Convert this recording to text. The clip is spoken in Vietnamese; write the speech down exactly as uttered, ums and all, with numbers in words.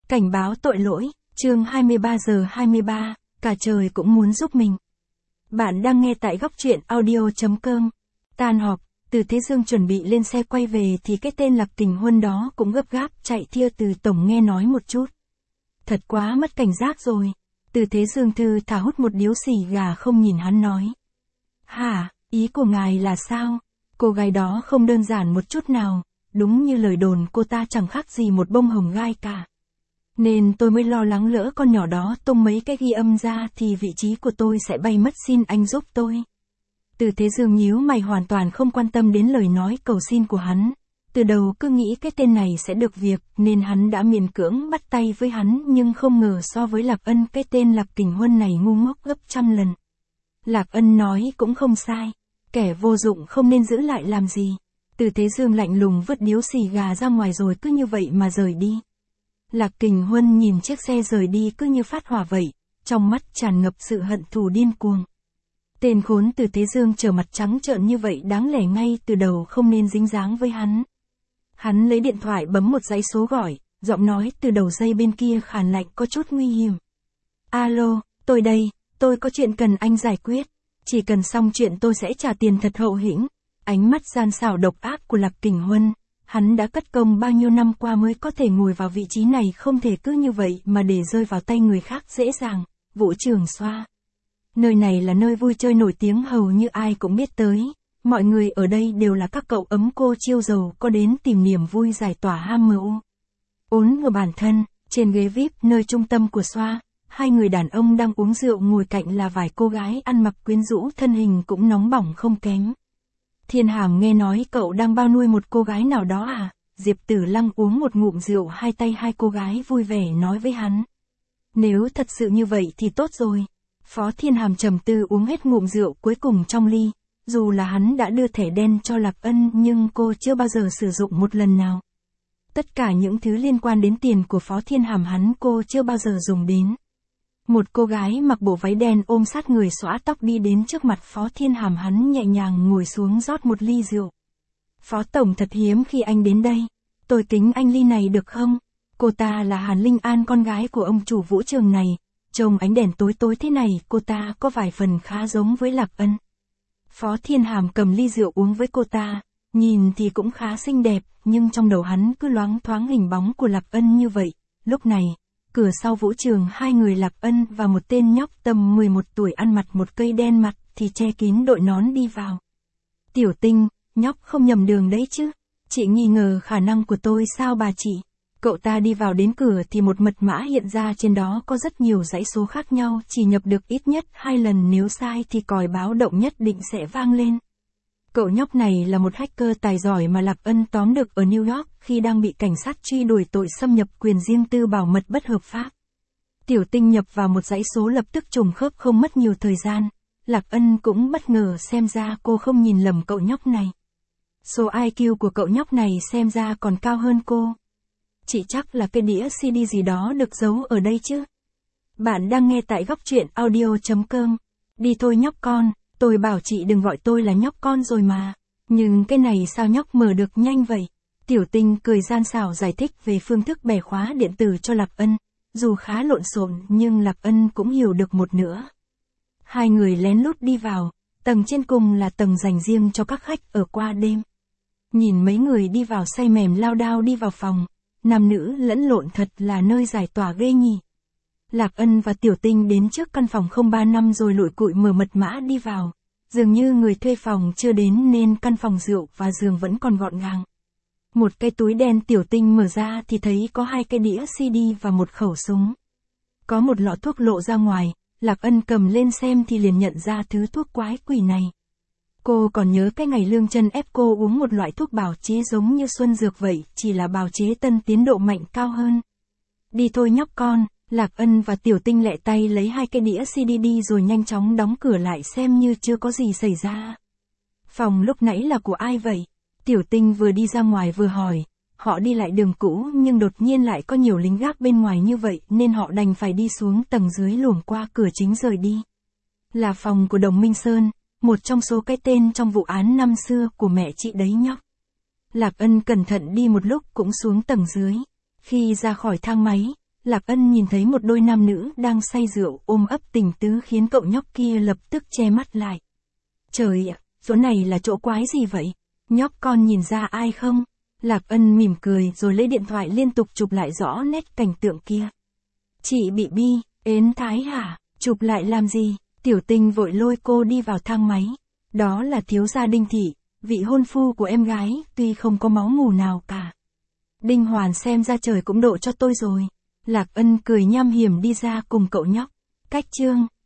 Cảnh báo tội lỗi, chương hai mươi ba giờ hai mươi ba, cả trời cũng muốn giúp mình. Bạn đang nghe tại góc truyện audio chấm com. Tan họp, Từ Thế Dương chuẩn bị lên xe quay về thì cái tên Lạc Kình Huân đó cũng gấp gáp chạy thia từ tổng nghe nói một chút. Thật quá mất cảnh giác rồi. Từ Thế Dương thư thả hút một điếu xì gà không nhìn hắn nói. Hả, ý của ngài là sao? Cô gái đó không đơn giản một chút nào, đúng như lời đồn cô ta chẳng khác gì một bông hồng gai cả. Nên tôi mới lo lắng lỡ con nhỏ đó tung mấy cái ghi âm ra thì vị trí của tôi sẽ bay mất, xin anh giúp tôi. Từ Thế Dương nhíu mày, hoàn toàn không quan tâm đến lời nói cầu xin của hắn. Từ đầu cứ nghĩ cái tên này sẽ được việc nên hắn đã miễn cưỡng bắt tay với hắn, nhưng không ngờ so với Lạc Ân cái tên Lạc Kình Huân này ngu ngốc gấp trăm lần. Lạc Ân nói cũng không sai, kẻ vô dụng không nên giữ lại làm gì. Từ Thế Dương lạnh lùng vứt điếu xì gà ra ngoài rồi cứ như vậy mà rời đi. Lạc Kình Huân nhìn chiếc xe rời đi cứ như phát hỏa vậy, trong mắt tràn ngập sự hận thù điên cuồng. Tên khốn Từ Thế Dương trở mặt trắng trợn như vậy đáng lẽ ngay từ đầu không nên dính dáng với hắn. Hắn lấy điện thoại bấm một dãy số gọi, giọng nói từ đầu dây bên kia khàn lạnh có chút nguy hiểm. Alo, tôi đây, tôi có chuyện cần anh giải quyết. Chỉ cần xong chuyện tôi sẽ trả tiền thật hậu hĩnh. Ánh mắt gian xảo độc ác của Lạc Kình Huân. Hắn đã cất công bao nhiêu năm qua mới có thể ngồi vào vị trí này, không thể cứ như vậy mà để rơi vào tay người khác dễ dàng. Vũ Trường Xoa. Nơi này là nơi vui chơi nổi tiếng hầu như ai cũng biết tới. Mọi người ở đây đều là các cậu ấm cô chiêu giàu có đến tìm niềm vui giải tỏa ham mưu. Ốn ngửa bản thân, trên ghế vi ai pi nơi trung tâm của Xoa, hai người đàn ông đang uống rượu, ngồi cạnh là vài cô gái ăn mặc quyến rũ, thân hình cũng nóng bỏng không kém. Thiên Hàm nghe nói cậu đang bao nuôi một cô gái nào đó à? Diệp Tử Lăng uống một ngụm rượu, hai tay hai cô gái vui vẻ nói với hắn. Nếu thật sự như vậy thì tốt rồi. Phó Thiên Hàm trầm tư uống hết ngụm rượu cuối cùng trong ly. Dù là hắn đã đưa thẻ đen cho Lạc Ân nhưng cô chưa bao giờ sử dụng một lần nào. Tất cả những thứ liên quan đến tiền của Phó Thiên Hàm hắn cô chưa bao giờ dùng đến. Một cô gái mặc bộ váy đen ôm sát người xõa tóc đi đến trước mặt Phó Thiên Hàm, hắn nhẹ nhàng ngồi xuống rót một ly rượu. Phó Tổng, thật hiếm khi anh đến đây. Tôi kính anh ly này được không? Cô ta là Hàn Linh An, con gái của ông chủ vũ trường này. Trông ánh đèn tối tối thế này, cô ta có vài phần khá giống với Lạc Ân. Phó Thiên Hàm cầm ly rượu uống với cô ta. Nhìn thì cũng khá xinh đẹp, nhưng trong đầu hắn cứ loáng thoáng hình bóng của Lạc Ân như vậy. Lúc này, cửa sau vũ trường, hai người Lạc Ân và một tên nhóc tầm mười một tuổi ăn mặc một cây đen mặt thì che kín đội nón đi vào. Tiểu Tinh, nhóc không nhầm đường đấy chứ? Chị nghi ngờ khả năng của tôi sao bà chị? Cậu ta đi vào đến cửa thì một mật mã hiện ra, trên đó có rất nhiều dãy số khác nhau, chỉ nhập được ít nhất hai lần, nếu sai thì còi báo động nhất định sẽ vang lên. Cậu nhóc này là một hacker tài giỏi mà Lạc Ân tóm được ở New York khi đang bị cảnh sát truy đuổi tội xâm nhập quyền riêng tư bảo mật bất hợp pháp. Tiểu Tinh nhập vào một dãy số lập tức trùng khớp, không mất nhiều thời gian. Lạc Ân cũng bất ngờ, xem ra cô không nhìn lầm cậu nhóc này. Số i kiu của cậu nhóc này xem ra còn cao hơn cô. Chị chắc là cái đĩa xê đê gì đó được giấu ở đây chứ? Bạn đang nghe tại góc truyện audio chấm com. Đi thôi nhóc con. Tôi bảo chị đừng gọi tôi là nhóc con rồi mà. Nhưng cái này sao nhóc mở được nhanh vậy? Tiểu Tinh cười gian xảo giải thích về phương thức bẻ khóa điện tử cho Lạc Ân. Dù khá lộn xộn nhưng Lạc Ân cũng hiểu được một nửa. Hai người lén lút đi vào. Tầng trên cùng là tầng dành riêng cho các khách ở qua đêm. Nhìn mấy người đi vào say mềm lao đao đi vào phòng. Nam nữ lẫn lộn, thật là nơi giải tỏa ghê nhỉ. Lạc Ân và Tiểu Tinh đến trước căn phòng không ba năm rồi lụi cụi mở mật mã đi vào. Dường như người thuê phòng chưa đến nên căn phòng rượu và giường vẫn còn gọn gàng. Một cái túi đen Tiểu Tinh mở ra thì thấy có hai cái đĩa xê đê và một khẩu súng. Có một lọ thuốc lộ ra ngoài, Lạc Ân cầm lên xem thì liền nhận ra thứ thuốc quái quỷ này. Cô còn nhớ cái ngày Lương Chân ép cô uống một loại thuốc bào chế giống như Xuân Dược vậy, chỉ là bào chế tân tiến độ mạnh cao hơn. Đi thôi nhóc con. Lạc Ân và Tiểu Tinh lẹ tay lấy hai cái đĩa xê đê đi rồi nhanh chóng đóng cửa lại xem như chưa có gì xảy ra. Phòng lúc nãy là của ai vậy? Tiểu Tinh vừa đi ra ngoài vừa hỏi. Họ đi lại đường cũ nhưng đột nhiên lại có nhiều lính gác bên ngoài như vậy nên họ đành phải đi xuống tầng dưới luồng qua cửa chính rời đi. Là phòng của Đồng Minh Sơn, một trong số cái tên trong vụ án năm xưa của mẹ chị đấy nhóc. Lạc Ân cẩn thận đi một lúc cũng xuống tầng dưới. Khi ra khỏi thang máy, Lạc Ân nhìn thấy một đôi nam nữ đang say rượu ôm ấp tình tứ khiến cậu nhóc kia lập tức che mắt lại. Trời ạ, chỗ này là chỗ quái gì vậy? Nhóc con nhìn ra ai không? Lạc Ân mỉm cười rồi lấy điện thoại liên tục chụp lại rõ nét cảnh tượng kia. Chị bị bi, ến thái hả? Chụp lại làm gì? Tiểu Tình vội lôi cô đi vào thang máy. Đó là thiếu gia Đinh Thị, vị hôn phu của em gái, tuy không có máu mủ nào cả. Đinh Hoàn xem ra trời cũng độ cho tôi rồi. Lạc Ân cười nham hiểm đi ra cùng cậu nhóc. Cách chương.